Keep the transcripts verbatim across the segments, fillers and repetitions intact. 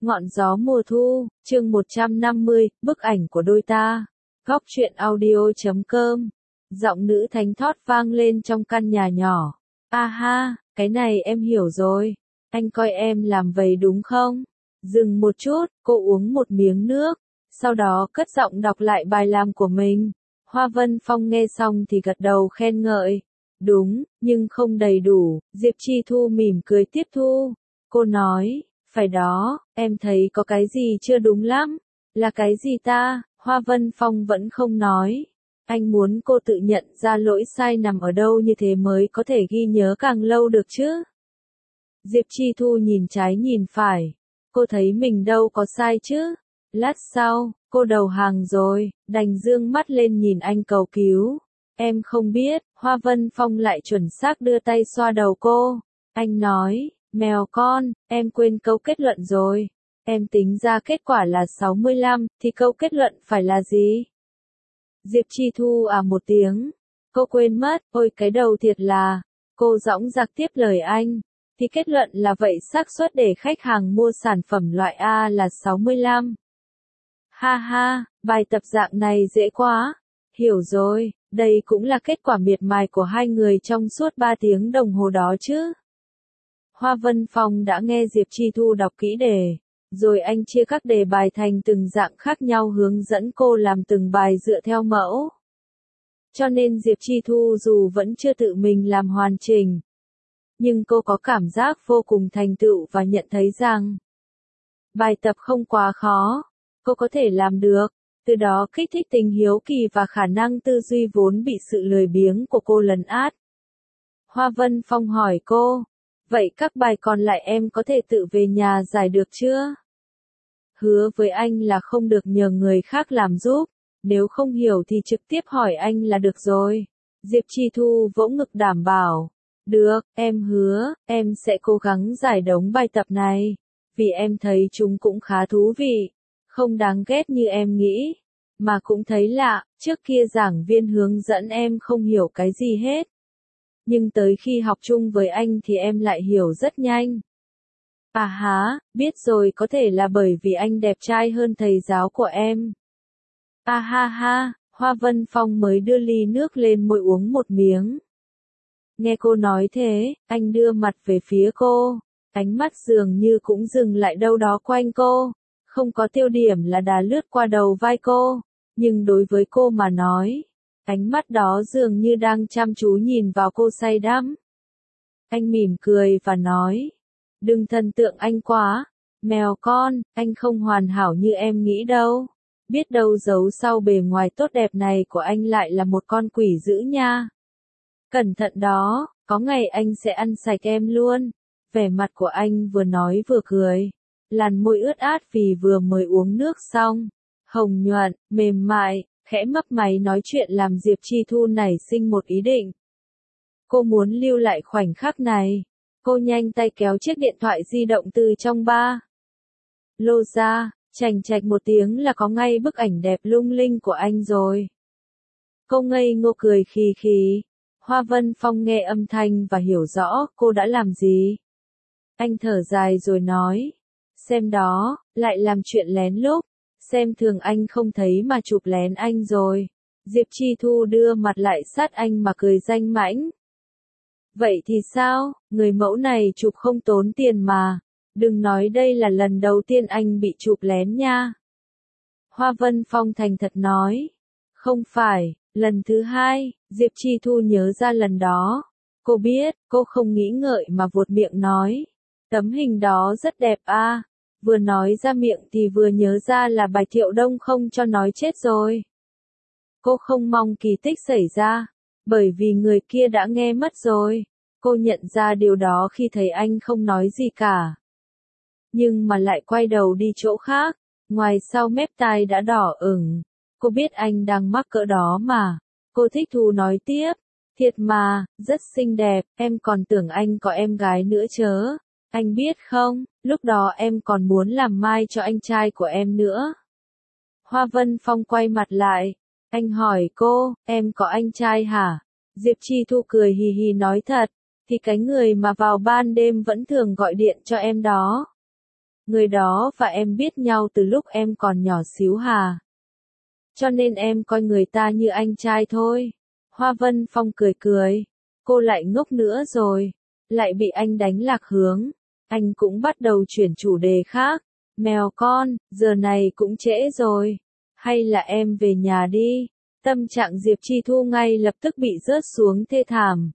Ngọn gió mùa thu, chương một trăm năm mươi, bức ảnh của đôi ta. Góc truyện audio chấm com. Giọng nữ thánh thót vang lên trong căn nhà nhỏ. A ha, cái này em hiểu rồi. Anh coi em làm vậy đúng không? Dừng một chút, cô uống một miếng nước. Sau đó cất giọng đọc lại bài làm của mình. Hoa Vân Phong nghe xong thì gật đầu khen ngợi. Đúng, nhưng không đầy đủ. Diệp Chi Thu mỉm cười tiếp thu. Cô nói. Phải đó, em thấy có cái gì chưa đúng lắm. Là cái gì ta? Hoa Vân Phong vẫn không nói. Anh muốn cô tự nhận ra lỗi sai nằm ở đâu như thế mới có thể ghi nhớ càng lâu được chứ. Diệp Chi Thu nhìn trái nhìn phải. Cô thấy mình đâu có sai chứ. Lát sau, cô đầu hàng rồi, đành dương mắt lên nhìn anh cầu cứu. Em không biết, Hoa Vân Phong lại chuẩn xác đưa tay xoa đầu cô. Anh nói. Mèo con, em quên câu kết luận rồi. Em tính ra kết quả là sáu mươi lăm, thì câu kết luận phải là gì? Diệp Chi Thu à một tiếng. Cô quên mất, ôi cái đầu thiệt là. Cô dõng dạc tiếp lời anh. Thì kết luận là vậy xác suất để khách hàng mua sản phẩm loại A là sáu mươi lăm. Ha ha, bài tập dạng này dễ quá. Hiểu rồi, đây cũng là kết quả miệt mài của hai người trong suốt ba tiếng đồng hồ đó chứ. Hoa Vân Phong đã nghe Diệp Chi Thu đọc kỹ đề, rồi anh chia các đề bài thành từng dạng khác nhau hướng dẫn cô làm từng bài dựa theo mẫu. Cho nên Diệp Chi Thu dù vẫn chưa tự mình làm hoàn chỉnh, nhưng cô có cảm giác vô cùng thành tựu và nhận thấy rằng bài tập không quá khó, cô có thể làm được, từ đó kích thích tình hiếu kỳ và khả năng tư duy vốn bị sự lười biếng của cô lấn át. Hoa Vân Phong hỏi cô. Vậy các bài còn lại em có thể tự về nhà giải được chưa? Hứa với anh là không được nhờ người khác làm giúp, nếu không hiểu thì trực tiếp hỏi anh là được rồi. Diệp Chi Thu vỗ ngực đảm bảo. Được, em hứa, em sẽ cố gắng giải đống bài tập này, vì em thấy chúng cũng khá thú vị, không đáng ghét như em nghĩ, mà cũng thấy lạ, trước kia giảng viên hướng dẫn em không hiểu cái gì hết. Nhưng tới khi học chung với anh thì em lại hiểu rất nhanh. À há, biết rồi có thể là bởi vì anh đẹp trai hơn thầy giáo của em. À ha ha, Hoa Vân Phong mới đưa ly nước lên môi uống một miếng. Nghe cô nói thế, anh đưa mặt về phía cô, ánh mắt dường như cũng dừng lại đâu đó quanh cô, không có tiêu điểm là đà lướt qua đầu vai cô, nhưng đối với cô mà nói, ánh mắt đó dường như đang chăm chú nhìn vào cô say đắm. Anh mỉm cười và nói, đừng thần tượng anh quá, mèo con, anh không hoàn hảo như em nghĩ đâu. Biết đâu giấu sau bề ngoài tốt đẹp này của anh lại là một con quỷ dữ nha. Cẩn thận đó, có ngày anh sẽ ăn sạch em luôn. Vẻ mặt của anh vừa nói vừa cười, làn môi ướt át vì vừa mới uống nước xong, hồng nhuận, mềm mại. Khẽ mấp máy nói chuyện làm Diệp Chi Thu nảy sinh một ý định. Cô muốn lưu lại khoảnh khắc này. Cô nhanh tay kéo chiếc điện thoại di động từ trong ba lô ra, chành chạch một tiếng là có ngay bức ảnh đẹp lung linh của anh rồi. Cô ngây ngô cười khì khì. Hoa Vân Phong nghe âm thanh và hiểu rõ cô đã làm gì. Anh thở dài rồi nói. Xem đó, lại làm chuyện lén lút. Xem thường anh không thấy mà chụp lén anh rồi. Diệp Chi Thu đưa mặt lại sát anh mà cười danh mãnh. Vậy thì sao, người mẫu này chụp không tốn tiền mà. Đừng nói đây là lần đầu tiên anh bị chụp lén nha. Hoa Vân Phong thành thật nói. Không phải, lần thứ hai, Diệp Chi Thu nhớ ra lần đó. Cô biết, cô không nghĩ ngợi mà vuột miệng nói. Tấm hình đó rất đẹp à. Vừa nói ra miệng thì vừa nhớ ra là bài Thiệu Đông không cho nói chết rồi. Cô không mong kỳ tích xảy ra, bởi vì người kia đã nghe mất rồi. Cô nhận ra điều đó khi thấy anh không nói gì cả. Nhưng mà lại quay đầu đi chỗ khác, ngoài sau mép tai đã đỏ ửng. Cô biết anh đang mắc cỡ đó mà. Cô thích thú nói tiếp, thiệt mà, rất xinh đẹp, em còn tưởng anh có em gái nữa chớ. Anh biết không, lúc đó em còn muốn làm mai cho anh trai của em nữa. Hoa Vân Phong quay mặt lại. Anh hỏi cô, em có anh trai hả? Diệp Chi Thu cười hì hì nói thật. Thì cái người mà vào ban đêm vẫn thường gọi điện cho em đó. Người đó và em biết nhau từ lúc em còn nhỏ xíu hà. Cho nên em coi người ta như anh trai thôi. Hoa Vân Phong cười cười. Cô lại ngốc nữa rồi. Lại bị anh đánh lạc hướng. Anh cũng bắt đầu chuyển chủ đề khác. Mèo con, giờ này cũng trễ rồi. Hay là em về nhà đi. Tâm trạng Diệp Chi Thu ngay lập tức bị rớt xuống thê thảm.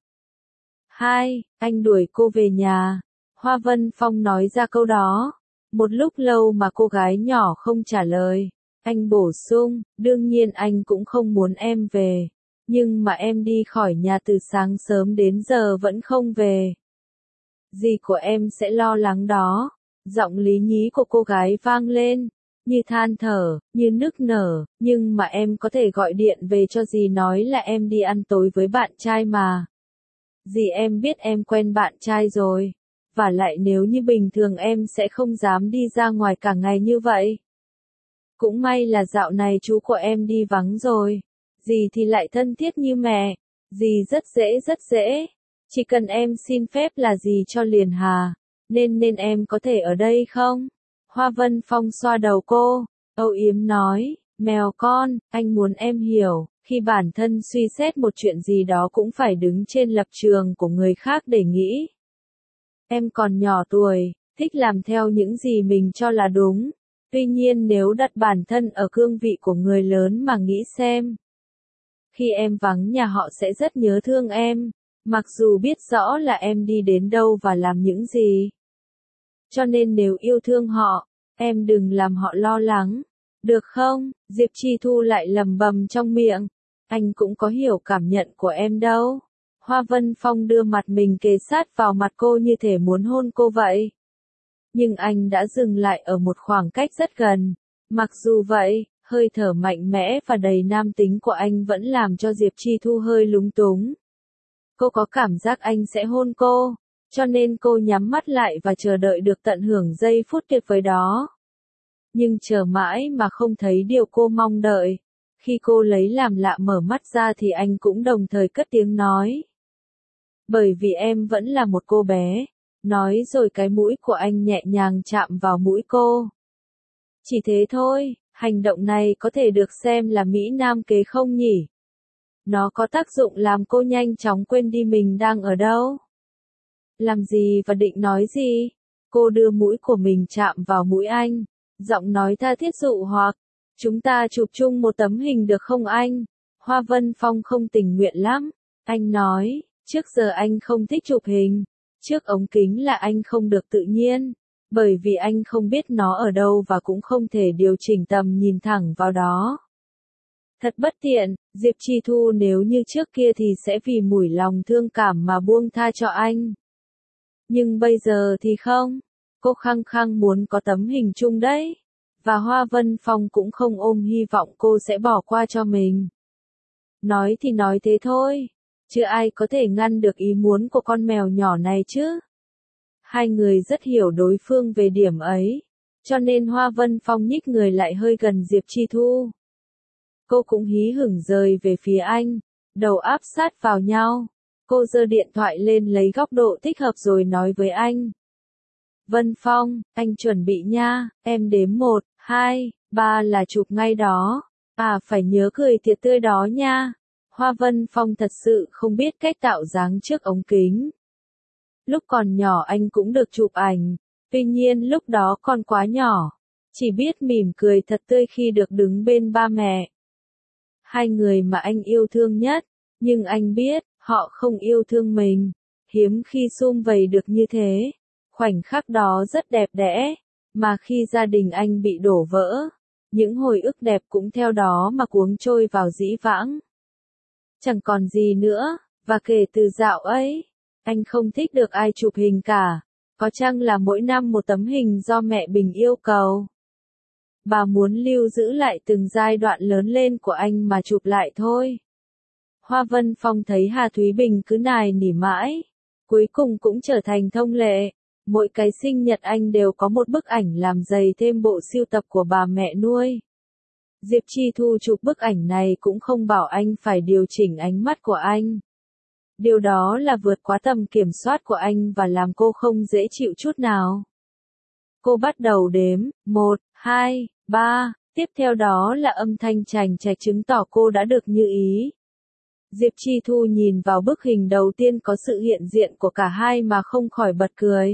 Hai, anh đuổi cô về nhà. Hoa Vân Phong nói ra câu đó. Một lúc lâu mà cô gái nhỏ không trả lời. Anh bổ sung, đương nhiên anh cũng không muốn em về. Nhưng mà em đi khỏi nhà từ sáng sớm đến giờ vẫn không về. Dì của em sẽ lo lắng đó. Giọng lý nhí của cô gái vang lên. Như than thở, như nức nở, nhưng mà em có thể gọi điện về cho dì nói là em đi ăn tối với bạn trai mà. Dì em biết em quen bạn trai rồi. Và lại nếu như bình thường em sẽ không dám đi ra ngoài cả ngày như vậy. Cũng may là dạo này chú của em đi vắng rồi. Dì thì lại thân thiết như mẹ. Dì rất dễ rất dễ. Chỉ cần em xin phép là dì cho liền hà. Nên nên em có thể ở đây không? Hoa Vân Phong xoa đầu cô. Âu yếm nói, mèo con, anh muốn em hiểu. Khi bản thân suy xét một chuyện gì đó cũng phải đứng trên lập trường của người khác để nghĩ. Em còn nhỏ tuổi, thích làm theo những gì mình cho là đúng. Tuy nhiên nếu đặt bản thân ở cương vị của người lớn mà nghĩ xem. Khi em vắng nhà họ sẽ rất nhớ thương em, mặc dù biết rõ là em đi đến đâu và làm những gì. Cho nên nếu yêu thương họ, em đừng làm họ lo lắng. Được không? Diệp Chi Thu lại lầm bầm trong miệng. Anh cũng có hiểu cảm nhận của em đâu. Hoa Vân Phong đưa mặt mình kề sát vào mặt cô như thể muốn hôn cô vậy. Nhưng anh đã dừng lại ở một khoảng cách rất gần. Mặc dù vậy, hơi thở mạnh mẽ và đầy nam tính của anh vẫn làm cho Diệp Chi Thu hơi lúng túng. Cô có cảm giác anh sẽ hôn cô, cho nên cô nhắm mắt lại và chờ đợi được tận hưởng giây phút tuyệt vời đó. Nhưng chờ mãi mà không thấy điều cô mong đợi. Khi cô lấy làm lạ mở mắt ra thì anh cũng đồng thời cất tiếng nói. Bởi vì em vẫn là một cô bé. Nói rồi cái mũi của anh nhẹ nhàng chạm vào mũi cô. Chỉ thế thôi, hành động này có thể được xem là mỹ nam kế không nhỉ? Nó có tác dụng làm cô nhanh chóng quên đi mình đang ở đâu? Làm gì và định nói gì? Cô đưa mũi của mình chạm vào mũi anh. Giọng nói tha thiết dụ hoặc. Chúng ta chụp chung một tấm hình được không anh? Hoa Vân Phong không tình nguyện lắm. Anh nói, trước giờ anh không thích chụp hình. Trước ống kính là anh không được tự nhiên. Bởi vì anh không biết nó ở đâu và cũng không thể điều chỉnh tầm nhìn thẳng vào đó. Thật bất tiện, Diệp Chi Thu nếu như trước kia thì sẽ vì mủi lòng thương cảm mà buông tha cho anh. Nhưng bây giờ thì không. Cô khăng khăng muốn có tấm hình chung đấy. Và Hoa Vân Phong cũng không ôm hy vọng cô sẽ bỏ qua cho mình. Nói thì nói thế thôi. Chứ ai có thể ngăn được ý muốn của con mèo nhỏ này chứ? Hai người rất hiểu đối phương về điểm ấy. Cho nên Hoa Vân Phong nhích người lại hơi gần Diệp Chi Thu. Cô cũng hí hửng rời về phía anh. Đầu áp sát vào nhau. Cô giơ điện thoại lên lấy góc độ thích hợp rồi nói với anh. Vân Phong, anh chuẩn bị nha, em đếm một, hai, ba là chụp ngay đó. À phải nhớ cười thiệt tươi đó nha. Hoa Vân Phong thật sự không biết cách tạo dáng trước ống kính. Lúc còn nhỏ anh cũng được chụp ảnh, tuy nhiên lúc đó còn quá nhỏ. Chỉ biết mỉm cười thật tươi khi được đứng bên ba mẹ. Hai người mà anh yêu thương nhất, nhưng anh biết, họ không yêu thương mình. Hiếm khi sum vầy được như thế. Khoảnh khắc đó rất đẹp đẽ, mà khi gia đình anh bị đổ vỡ, những hồi ức đẹp cũng theo đó mà cuống trôi vào dĩ vãng. Chẳng còn gì nữa, và kể từ dạo ấy, anh không thích được ai chụp hình cả, có chăng là mỗi năm một tấm hình do mẹ Bình yêu cầu. Bà muốn lưu giữ lại từng giai đoạn lớn lên của anh mà chụp lại thôi. Hoa Vân Phong thấy Hà Thúy Bình cứ nài nỉ mãi, cuối cùng cũng trở thành thông lệ. Mỗi cái sinh nhật anh đều có một bức ảnh làm dày thêm bộ sưu tập của bà mẹ nuôi. Diệp Chi Thu chụp bức ảnh này cũng không bảo anh phải điều chỉnh ánh mắt của anh. Điều đó là vượt quá tầm kiểm soát của anh và làm cô không dễ chịu chút nào. Cô bắt đầu đếm, một, hai, ba, tiếp theo đó là âm thanh chành chạch chứng tỏ cô đã được như ý. Diệp Chi Thu nhìn vào bức hình đầu tiên có sự hiện diện của cả hai mà không khỏi bật cười.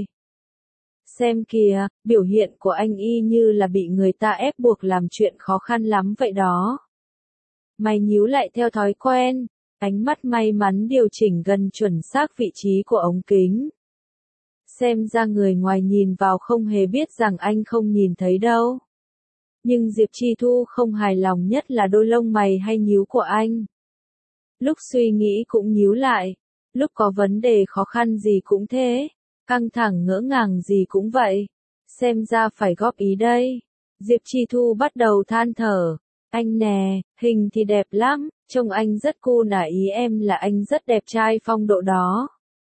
Xem kìa, biểu hiện của anh y như là bị người ta ép buộc làm chuyện khó khăn lắm vậy đó. Mày nhíu lại theo thói quen, ánh mắt may mắn điều chỉnh gần chuẩn xác vị trí của ống kính. Xem ra người ngoài nhìn vào không hề biết rằng anh không nhìn thấy đâu. Nhưng Diệp Chi Thu không hài lòng nhất là đôi lông mày hay nhíu của anh. Lúc suy nghĩ cũng nhíu lại, lúc có vấn đề khó khăn gì cũng thế, căng thẳng ngỡ ngàng gì cũng vậy. Xem ra phải góp ý đây. Diệp Chi Thu bắt đầu than thở. Anh nè, hình thì đẹp lắm, trông anh rất cool à, ý em là anh rất đẹp trai phong độ đó.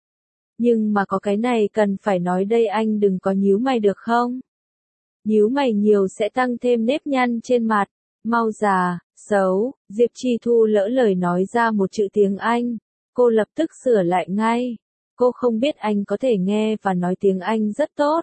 Nhưng mà có cái này cần phải nói đây, anh đừng có nhíu mày được không? Nhíu mày nhiều sẽ tăng thêm nếp nhăn trên mặt. Mau già, xấu. Diệp Chi Thu lỡ lời nói ra một chữ tiếng Anh. Cô lập tức sửa lại ngay. Cô không biết anh có thể nghe và nói tiếng Anh rất tốt.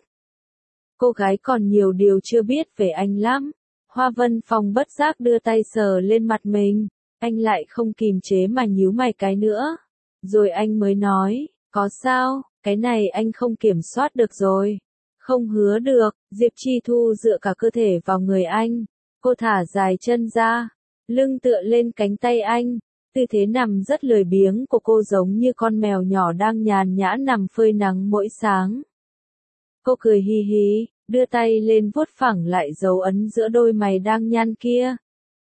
Cô gái còn nhiều điều chưa biết về anh lắm. Hoa Vân Phong bất giác đưa tay sờ lên mặt mình. Anh lại không kìm chế mà nhíu mày cái nữa. Rồi anh mới nói, có sao, cái này anh không kiểm soát được rồi. Không hứa được. Diệp Chi Thu dựa cả cơ thể vào người anh. Cô thả dài chân ra, lưng tựa lên cánh tay anh. Tư thế nằm rất lười biếng của cô giống như con mèo nhỏ đang nhàn nhã nằm phơi nắng mỗi sáng. Cô cười hi hi, đưa tay lên vuốt phẳng lại dấu ấn giữa đôi mày đang nhăn kia.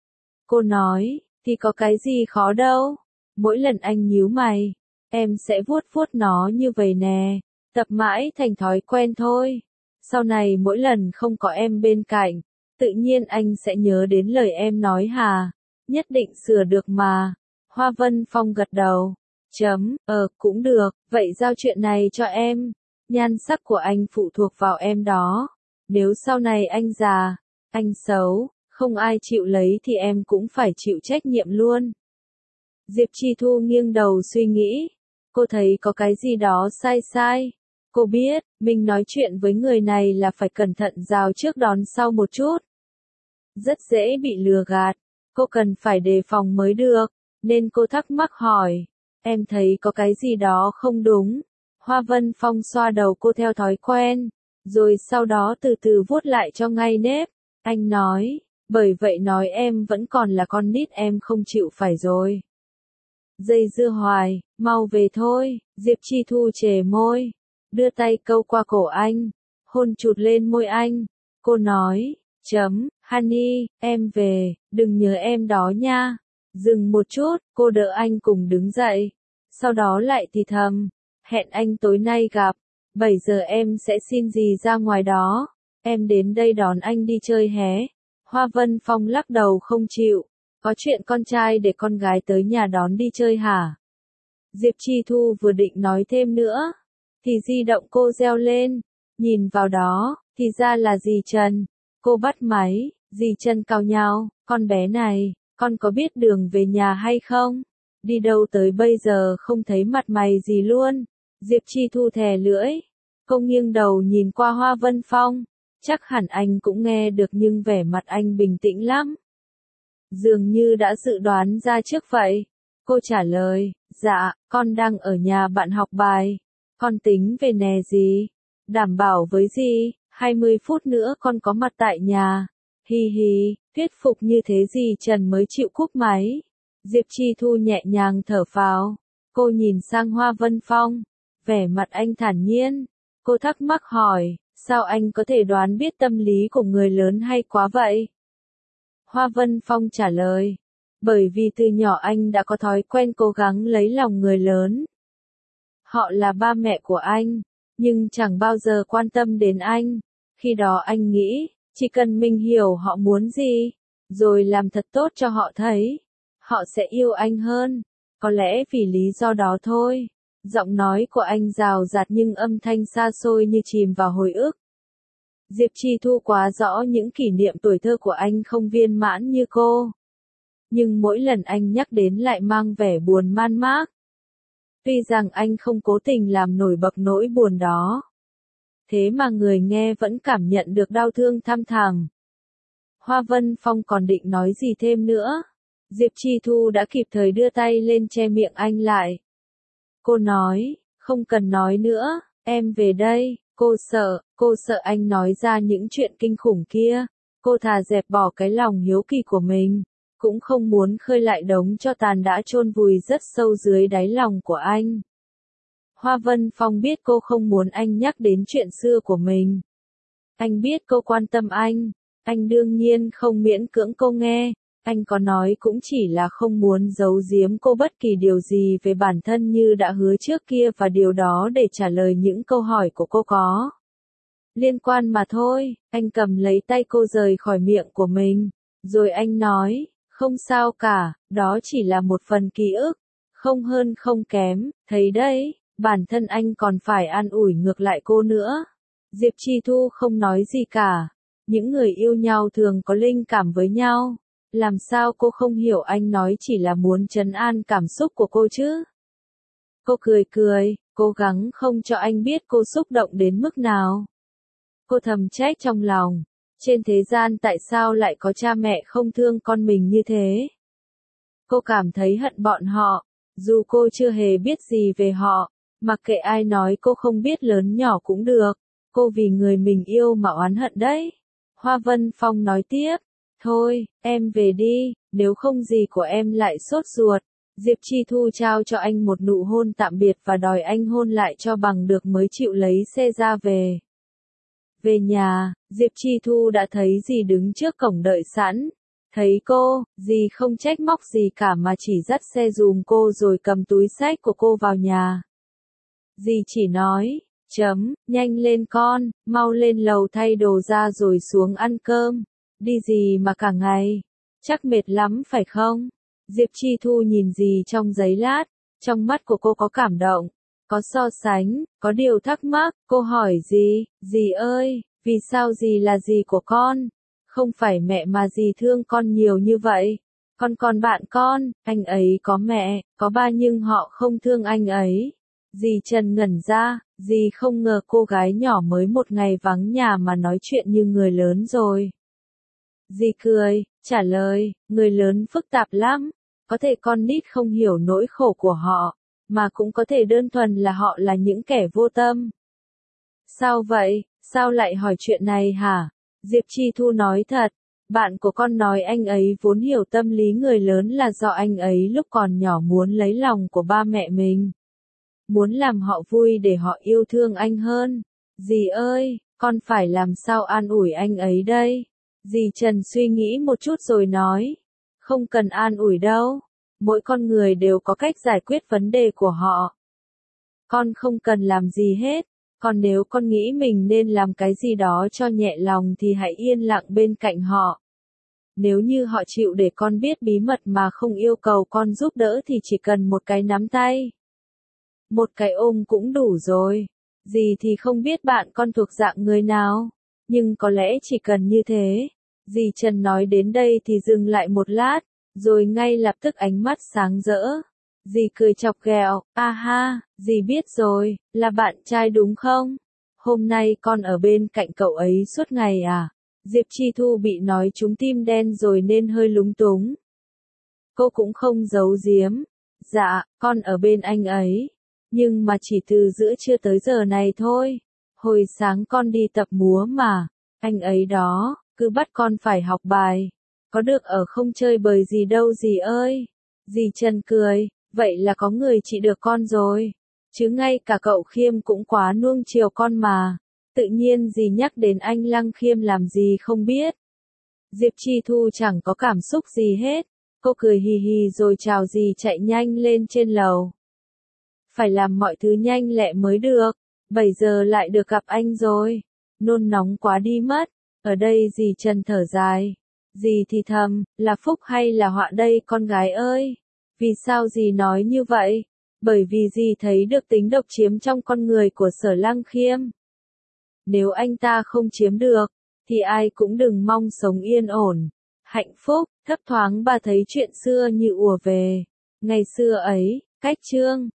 Cô nói, thì có cái gì khó đâu. Mỗi lần anh nhíu mày, em sẽ vuốt vuốt nó như vậy nè. Tập mãi thành thói quen thôi. Sau này mỗi lần không có em bên cạnh, tự nhiên anh sẽ nhớ đến lời em nói hà. Nhất định sửa được mà. Hoa Vân Phong gật đầu. Chấm, ờ, cũng được, vậy giao chuyện này cho em. Nhan sắc của anh phụ thuộc vào em đó. Nếu sau này anh già, anh xấu, không ai chịu lấy thì em cũng phải chịu trách nhiệm luôn. Diệp Chi Thu nghiêng đầu suy nghĩ. Cô thấy có cái gì đó sai sai. Cô biết, mình nói chuyện với người này là phải cẩn thận rào trước đón sau một chút. Rất dễ bị lừa gạt. Cô cần phải đề phòng mới được. Nên cô thắc mắc hỏi. Em thấy có cái gì đó không đúng. Hoa Vân Phong xoa đầu cô theo thói quen. Rồi sau đó từ từ vuốt lại cho ngay nếp. Anh nói, bởi vậy nói em vẫn còn là con nít, em không chịu phải rồi. Dây dưa hoài, mau về thôi. Diệp Chi Thu chề môi. Đưa tay câu qua cổ anh. Hôn chụt lên môi anh. Cô nói, chấm, honey, em về, đừng nhớ em đó nha. Dừng một chút, cô đỡ anh cùng đứng dậy. Sau đó lại thì thầm, hẹn anh tối nay gặp. bảy giờ em sẽ xin dì ra ngoài đó. Em đến đây đón anh đi chơi hé. Hoa Vân Phong lắc đầu không chịu. Có chuyện con trai để con gái tới nhà đón đi chơi hả? Diệp Chi Thu vừa định nói thêm nữa. Thì di động cô reo lên. Nhìn vào đó, thì ra là dì Trần. Cô bắt máy, dì Trần cào nhào, con bé này, con có biết đường về nhà hay không? Đi đâu tới bây giờ không thấy mặt mày gì luôn. Diệp Chi Thu thè lưỡi. Cô nghiêng đầu nhìn qua Hoa Vân Phong. Chắc hẳn anh cũng nghe được nhưng vẻ mặt anh bình tĩnh lắm. Dường như đã dự đoán ra trước vậy. Cô trả lời, dạ, con đang ở nhà bạn học bài. Con tính về nè gì? Đảm bảo với gì, hai mươi phút nữa con có mặt tại nhà. Hi hi, thuyết phục như thế gì Trần mới chịu cúp máy. Diệp Chi Thu nhẹ nhàng thở phào. Cô nhìn sang Hoa Vân Phong. Vẻ mặt anh thản nhiên. Cô thắc mắc hỏi, sao anh có thể đoán biết tâm lý của người lớn hay quá vậy? Hoa Vân Phong trả lời. Bởi vì từ nhỏ anh đã có thói quen cố gắng lấy lòng người lớn. Họ là ba mẹ của anh, nhưng chẳng bao giờ quan tâm đến anh. Khi đó anh nghĩ, chỉ cần mình hiểu họ muốn gì, rồi làm thật tốt cho họ thấy, họ sẽ yêu anh hơn. Có lẽ vì lý do đó thôi. Giọng nói của anh rào rạt nhưng âm thanh xa xôi như chìm vào hồi ức. Diệp Chi Thu quá rõ những kỷ niệm tuổi thơ của anh không viên mãn như cô. Nhưng mỗi lần anh nhắc đến lại mang vẻ buồn man mác. Tuy rằng anh không cố tình làm nổi bật nỗi buồn đó. thế mà người nghe vẫn cảm nhận được đau thương thăm thẳm. Hoa Vân Phong còn định nói gì thêm nữa. Diệp Chi Thu đã kịp thời đưa tay lên che miệng anh lại. Cô nói, không cần nói nữa, em về đây, cô sợ, cô sợ anh nói ra những chuyện kinh khủng kia. Cô thà dẹp bỏ cái lòng hiếu kỳ của mình, cũng không muốn khơi lại đống tro tàn đã chôn vùi rất sâu dưới đáy lòng của anh. Hoa Vân Phong biết cô không muốn anh nhắc đến chuyện xưa của mình. Anh biết cô quan tâm anh, anh đương nhiên không miễn cưỡng cô nghe, anh có nói cũng chỉ là không muốn giấu giếm cô bất kỳ điều gì về bản thân như đã hứa trước kia và điều đó để trả lời những câu hỏi của cô có liên quan mà thôi. Anh cầm lấy tay cô rời khỏi miệng của mình, rồi anh nói, không sao cả, đó chỉ là một phần ký ức, không hơn không kém, thấy đấy, bản thân anh còn phải an ủi ngược lại cô nữa. Diệp Chi Thu không nói gì cả, những người yêu nhau thường có linh cảm với nhau, làm sao cô không hiểu anh nói chỉ là muốn trấn an cảm xúc của cô chứ. Cô cười cười, cố gắng không cho anh biết cô xúc động đến mức nào. Cô thầm trách trong lòng, trên thế gian tại sao lại có cha mẹ không thương con mình như thế. Cô cảm thấy hận bọn họ, dù cô chưa hề biết gì về họ, mặc kệ ai nói cô không biết lớn nhỏ cũng được, cô vì người mình yêu mà oán hận đấy. Hoa Vân Phong nói tiếp, thôi, em về đi, nếu không gì của em lại sốt ruột. Diệp Chi Thu trao cho anh một nụ hôn tạm biệt và đòi anh hôn lại cho bằng được mới chịu lấy xe ra về. Về nhà, Diệp Chi Thu đã thấy dì đứng trước cổng đợi sẵn. Thấy cô, dì không trách móc gì cả mà chỉ dắt xe giùm cô rồi cầm túi xách của cô vào nhà. Dì chỉ nói, chấm, nhanh lên con, mau lên lầu thay đồ ra rồi xuống ăn cơm. Đi gì mà cả ngày, chắc mệt lắm phải không? Diệp Chi Thu nhìn dì trong giây lát, trong mắt của cô có cảm động, có so sánh, có điều thắc mắc. Cô hỏi dì, dì ơi, vì sao dì là dì của con? Không phải mẹ mà dì thương con nhiều như vậy. Con còn bạn con, anh ấy có mẹ, có ba nhưng họ không thương anh ấy. Dì Trần ngẩn ra, dì không ngờ cô gái nhỏ mới một ngày vắng nhà mà nói chuyện như người lớn rồi. Dì cười, trả lời, người lớn phức tạp lắm, có thể con nít không hiểu nỗi khổ của họ, mà cũng có thể đơn thuần là họ là những kẻ vô tâm. Sao vậy, sao lại hỏi chuyện này hả? Diệp Chi Thu nói thật, bạn của con nói anh ấy vốn hiểu tâm lý người lớn là do anh ấy lúc còn nhỏ muốn lấy lòng của ba mẹ mình. Muốn làm họ vui để họ yêu thương anh hơn. Dì ơi, con phải làm sao an ủi anh ấy đây? Dì Trần suy nghĩ một chút rồi nói, không cần an ủi đâu, mỗi con người đều có cách giải quyết vấn đề của họ. Con không cần làm gì hết, còn nếu con nghĩ mình nên làm cái gì đó cho nhẹ lòng thì hãy yên lặng bên cạnh họ. Nếu như họ chịu để con biết bí mật mà không yêu cầu con giúp đỡ thì chỉ cần một cái nắm tay. Một cái ôm cũng đủ rồi. Dì thì không biết bạn con thuộc dạng người nào, nhưng có lẽ chỉ cần như thế. Dì Trần nói đến đây thì dừng lại một lát, rồi ngay lập tức ánh mắt sáng rỡ. Dì cười chọc ghẹo, a ha, dì biết rồi, là bạn trai đúng không? Hôm nay con ở bên cạnh cậu ấy suốt ngày à? Diệp Chi Thu bị nói trúng tim đen rồi nên hơi lúng túng. Cô cũng không giấu giếm. Dạ, con ở bên anh ấy. Nhưng mà chỉ từ giữa trưa tới giờ này thôi. Hồi sáng con đi tập múa mà. Anh ấy đó, cứ bắt con phải học bài. Có được ở không chơi bời gì đâu dì ơi. Dì Trần cười, vậy là có người trị được con rồi. Chứ ngay cả cậu Khiêm cũng quá nuông chiều con mà. Tự nhiên dì nhắc đến anh Lăng Khiêm làm gì không biết. Diệp Chi Thu chẳng có cảm xúc gì hết. Cô cười hì hì rồi chào dì chạy nhanh lên trên lầu. Phải làm mọi thứ nhanh lẹ mới được. bảy giờ lại được gặp anh rồi. Nôn nóng quá đi mất. Ở đây dì Trần thở dài. Dì thì thầm, là phúc hay là họa đây con gái ơi? Vì sao dì nói như vậy? Bởi vì dì thấy được tính độc chiếm trong con người của Sở Lăng Khiêm. Nếu anh ta không chiếm được, thì ai cũng đừng mong sống yên ổn, hạnh phúc. Thấp thoáng bà thấy chuyện xưa như ùa về. Ngày xưa ấy, cách Trương